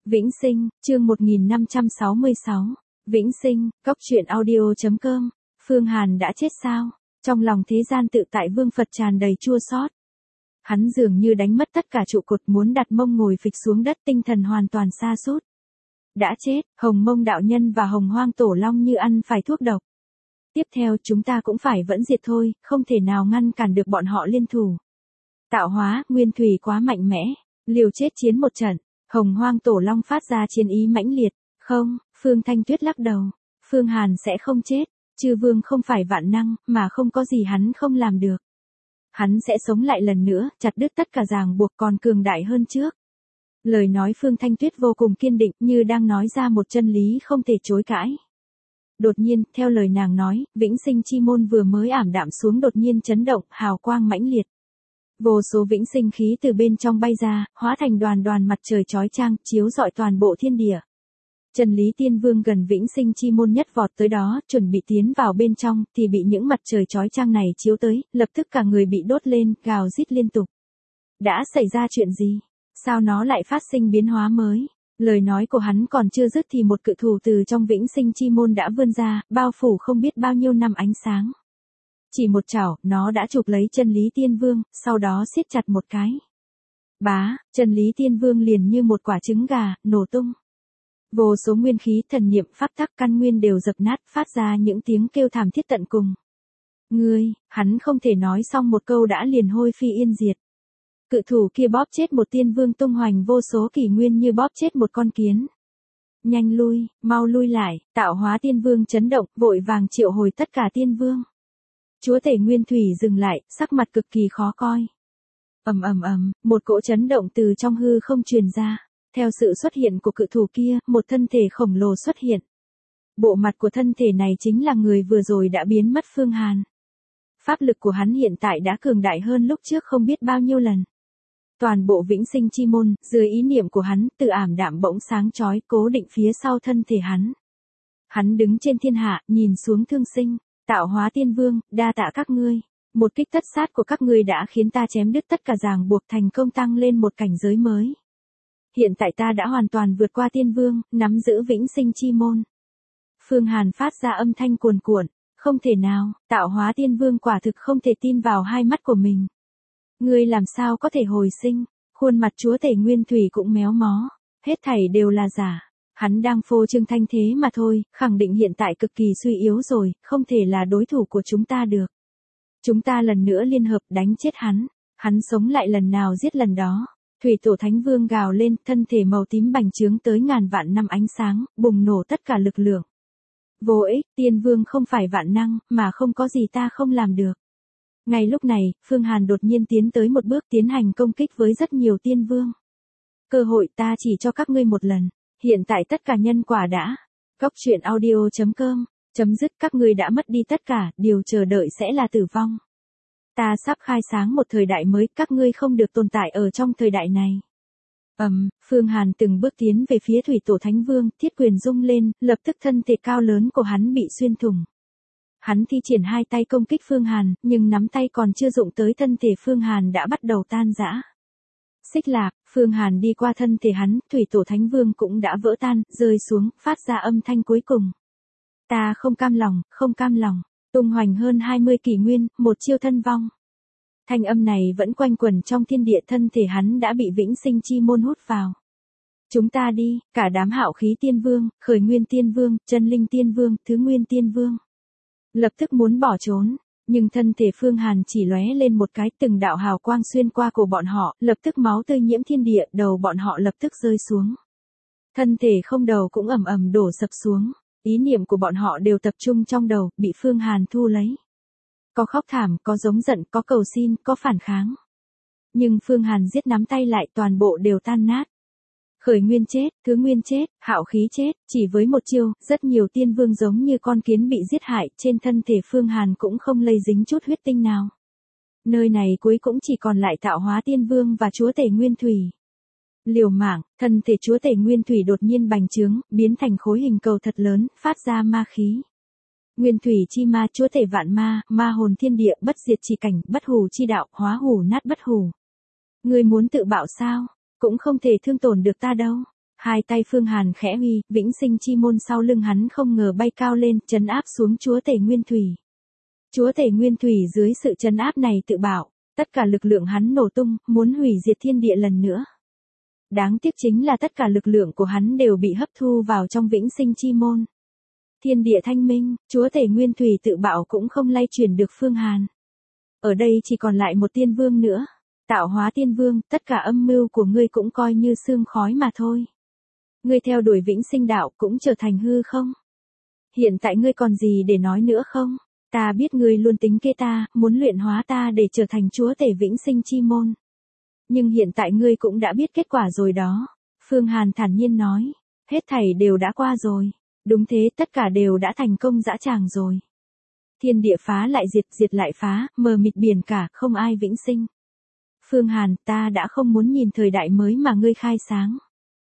Vĩnh Sinh, chương 1566. Vĩnh Sinh, cốc truyện audio.com. Phương Hàn đã chết sao? Trong lòng thế gian tự tại Vương Phật tràn đầy chua xót. Hắn dường như đánh mất tất cả trụ cột, muốn đặt mông ngồi phịch xuống đất, tinh thần hoàn toàn sa sút. Đã chết, Hồng Mông đạo nhân và Hồng Hoang Tổ Long như ăn phải thuốc độc. Tiếp theo chúng ta cũng phải vẫn diệt thôi, không thể nào ngăn cản được bọn họ liên thủ. Tạo hóa, nguyên thủy quá mạnh mẽ, liều chết chiến một trận. Hồng Hoang Tổ Long phát ra chiến ý mãnh liệt. Không, Phương Thanh Tuyết lắc đầu. Phương Hàn sẽ không chết. Chư Vương không phải vạn năng, mà không có gì hắn không làm được. Hắn sẽ sống lại lần nữa, chặt đứt tất cả ràng buộc, còn cường đại hơn trước. Lời nói Phương Thanh Tuyết vô cùng kiên định, như đang nói ra một chân lý không thể chối cãi. Đột nhiên, theo lời nàng nói, Vĩnh Sinh chi môn vừa mới ảm đạm xuống đột nhiên chấn động, hào quang mãnh liệt. Vô số vĩnh sinh khí từ bên trong bay ra, hóa thành đoàn đoàn mặt trời chói chang, chiếu rọi toàn bộ thiên địa. Trần Lý Tiên Vương gần Vĩnh Sinh chi môn nhất vọt tới đó, chuẩn bị tiến vào bên trong, thì bị những mặt trời chói chang này chiếu tới, lập tức cả người bị đốt lên, gào rít liên tục. Đã xảy ra chuyện gì? Sao nó lại phát sinh biến hóa mới? Lời nói của hắn còn chưa dứt thì một cự thủ từ trong Vĩnh Sinh chi môn đã vươn ra, bao phủ không biết bao nhiêu năm ánh sáng. Chỉ một chảo, nó đã chụp lấy Chân Lý Tiên Vương, sau đó siết chặt một cái. Bá, Chân Lý Tiên Vương liền như một quả trứng gà, nổ tung. Vô số nguyên khí, thần niệm, pháp tắc, căn nguyên đều dập nát, phát ra những tiếng kêu thảm thiết tận cùng. Hắn không thể nói xong một câu đã liền hôi phi yên diệt. Cự thủ kia bóp chết một tiên vương tung hoành vô số kỷ nguyên như bóp chết một con kiến. Nhanh lui, mau lui lại, Tạo Hóa Tiên Vương chấn động, vội vàng triệu hồi tất cả tiên vương. Chúa tể Nguyên Thủy dừng lại, sắc mặt cực kỳ khó coi. Một cỗ chấn động từ trong hư không truyền ra. Theo sự xuất hiện của cự thủ kia, một thân thể khổng lồ xuất hiện. Bộ mặt của thân thể này chính là người vừa rồi đã biến mất Phương Hàn. Pháp lực của hắn hiện tại đã cường đại hơn lúc trước không biết bao nhiêu lần. Toàn bộ Vĩnh Sinh chi môn, dưới ý niệm của hắn, từ ảm đạm bỗng sáng chói, cố định phía sau thân thể hắn. Hắn đứng trên thiên hạ, nhìn xuống thương sinh. Tạo Hóa Tiên Vương, đa tạ các ngươi. Một kích tất sát của các ngươi đã khiến ta chém đứt tất cả ràng buộc, thành công tăng lên một cảnh giới mới. Hiện tại ta đã hoàn toàn vượt qua Tiên Vương, nắm giữ Vĩnh Sinh chi môn. Phương Hàn phát ra âm thanh cuồn cuộn. Không thể nào, Tạo Hóa Tiên Vương quả thực không thể tin vào hai mắt của mình. Ngươi làm sao có thể hồi sinh? Khuôn mặt chúa tể Nguyên Thủy cũng méo mó. Hết thảy đều là giả. Hắn đang phô trương thanh thế mà thôi, khẳng định hiện tại cực kỳ suy yếu rồi, không thể là đối thủ của chúng ta được. Chúng ta lần nữa liên hợp đánh chết hắn. Hắn sống lại lần nào giết lần đó. Thủy Tổ Thánh Vương gào lên, thân thể màu tím bành trướng tới ngàn vạn năm ánh sáng, bùng nổ tất cả lực lượng. Vô ích, Tiên Vương không phải vạn năng, mà không có gì ta không làm được. Ngay lúc này, Phương Hàn đột nhiên tiến tới một bước, tiến hành công kích với rất nhiều tiên vương. Cơ hội ta chỉ cho các ngươi một lần. Hiện tại tất cả nhân quả đã. Cốc truyện audio.com. Chấm dứt, các ngươi đã mất đi tất cả, điều chờ đợi sẽ là tử vong. Ta sắp khai sáng một thời đại mới, các ngươi không được tồn tại ở trong thời đại này. Phương Hàn từng bước tiến về phía Thủy Tổ Thánh Vương, thiết quyền rung lên, lập tức thân thể cao lớn của hắn bị xuyên thủng. Hắn thi triển hai tay công kích Phương Hàn, nhưng nắm tay còn chưa dụng tới thân thể Phương Hàn đã bắt đầu tan rã. Xích lạc, Phương Hàn đi qua thân thể hắn, Thủy Tổ Thánh Vương cũng đã vỡ tan, rơi xuống, phát ra âm thanh cuối cùng. Ta không cam lòng, tung hoành hơn 20 kỷ nguyên, một chiêu thân vong. Thanh âm này vẫn quanh quẩn trong thiên địa, thân thể hắn đã bị Vĩnh Sinh chi môn hút vào. Chúng ta đi, cả đám Hạo Khí Tiên Vương, Khởi Nguyên Tiên Vương, Chân Linh Tiên Vương, Thứ Nguyên Tiên Vương. Lập tức muốn bỏ trốn, nhưng thân thể Phương Hàn chỉ lóe lên một cái, từng đạo hào quang xuyên qua cổ bọn họ, lập tức máu tươi nhiễm thiên địa, đầu bọn họ lập tức rơi xuống. Thân thể không đầu cũng ầm đổ sập xuống, ý niệm của bọn họ đều tập trung trong đầu, bị Phương Hàn thu lấy. Có khóc thảm, có giống giận, có cầu xin, có phản kháng. Nhưng Phương Hàn giết nắm tay lại, toàn bộ đều tan nát. Khởi Nguyên chết, Thứ Nguyên chết, Hạo Khí chết, chỉ với một chiêu, rất nhiều tiên vương giống như con kiến bị giết hại, trên thân thể Phương Hàn cũng không lây dính chút huyết tinh nào. Nơi này cuối cũng chỉ còn lại Tạo Hóa Tiên Vương và Chúa tể Nguyên Thủy. Liều mạng, thân thể Chúa tể Nguyên Thủy đột nhiên bành trướng, biến thành khối hình cầu thật lớn, phát ra ma khí. Nguyên Thủy chi ma, Chúa tể vạn ma, ma hồn thiên địa, bất diệt chỉ cảnh, bất hủ chi đạo, hóa hủ nát bất hủ. Ngươi muốn tự bạo sao? Cũng không thể thương tổn được ta đâu. Hai tay Phương Hàn khẽ huy, vĩnh sinh chi môn sau lưng hắn không ngờ bay cao lên, trấn áp xuống chúa tể Nguyên Thủy. Chúa tể Nguyên Thủy dưới sự trấn áp này tự bảo, tất cả lực lượng hắn nổ tung, muốn hủy diệt thiên địa lần nữa. Đáng tiếc chính là tất cả lực lượng của hắn đều bị hấp thu vào trong vĩnh sinh chi môn. Thiên địa thanh minh, chúa tể Nguyên Thủy tự bảo cũng không lay chuyển được Phương Hàn. Ở đây chỉ còn lại một tiên vương nữa. Tạo hóa tiên vương, tất cả âm mưu của ngươi cũng coi như sương khói mà thôi. Ngươi theo đuổi vĩnh sinh đạo cũng trở thành hư không? Hiện tại ngươi còn gì để nói nữa không? Ta biết ngươi luôn tính kế ta, muốn luyện hóa ta để trở thành chúa tể vĩnh sinh chi môn. Nhưng hiện tại ngươi cũng đã biết kết quả rồi đó. Phương Hàn thản nhiên nói. Hết thảy đều đã qua rồi. Đúng thế, tất cả đều đã thành công dã tràng rồi. Thiên địa phá lại diệt, diệt lại phá, mờ mịt biển cả, không ai vĩnh sinh. Phương Hàn, ta đã không muốn nhìn thời đại mới mà ngươi khai sáng.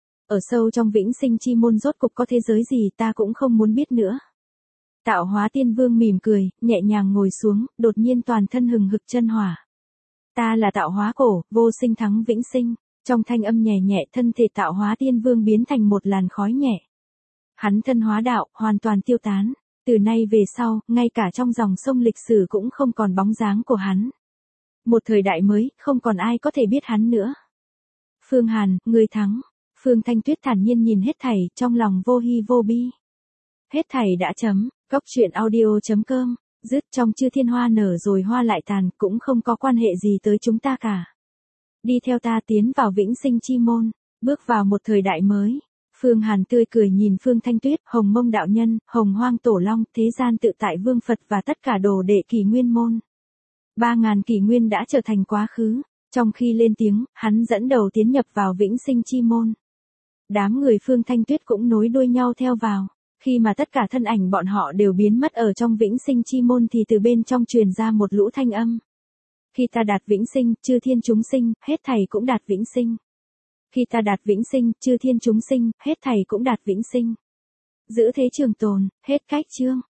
Ở sâu trong vĩnh sinh chi môn rốt cục có thế giới gì ta cũng không muốn biết nữa. Tạo hóa tiên vương mỉm cười, nhẹ nhàng ngồi xuống, đột nhiên toàn thân hừng hực chân hỏa. Ta là tạo hóa cổ, vô sinh thắng vĩnh sinh. Trong thanh âm nhẹ nhẹ thân thể tạo hóa tiên vương biến thành một làn khói nhẹ. Hắn thân hóa đạo, hoàn toàn tiêu tán. Từ nay về sau, ngay cả trong dòng sông lịch sử cũng không còn bóng dáng của hắn. Một thời đại mới, không còn ai có thể biết hắn nữa. Phương Hàn, ngươi thắng. Phương Thanh Tuyết thản nhiên nhìn hết thảy, trong lòng vô hi vô bi. Hết thảy đã chấm, cốc truyện audio.com, dứt trong chư thiên hoa nở rồi hoa lại tàn, cũng không có quan hệ gì tới chúng ta cả. Đi theo ta tiến vào vĩnh sinh chi môn, bước vào một thời đại mới. Phương Hàn tươi cười nhìn Phương Thanh Tuyết, Hồng Mông đạo nhân, Hồng Hoang tổ long, thế gian tự tại vương Phật và tất cả đồ đệ kỷ nguyên môn. 3.000 kỷ nguyên đã trở thành quá khứ. Trong khi lên tiếng, hắn dẫn đầu tiến nhập vào vĩnh sinh chi môn. Đám người Phương Thanh Tuyết cũng nối đuôi nhau theo vào. Khi mà tất cả thân ảnh bọn họ đều biến mất ở trong vĩnh sinh chi môn thì từ bên trong truyền ra một lũ thanh âm. Khi ta đạt vĩnh sinh, chư thiên chúng sinh, hết thảy cũng đạt vĩnh sinh. Khi ta đạt vĩnh sinh, chư thiên chúng sinh, hết thảy cũng đạt vĩnh sinh. Giữ thế trường tồn, hết cách chương.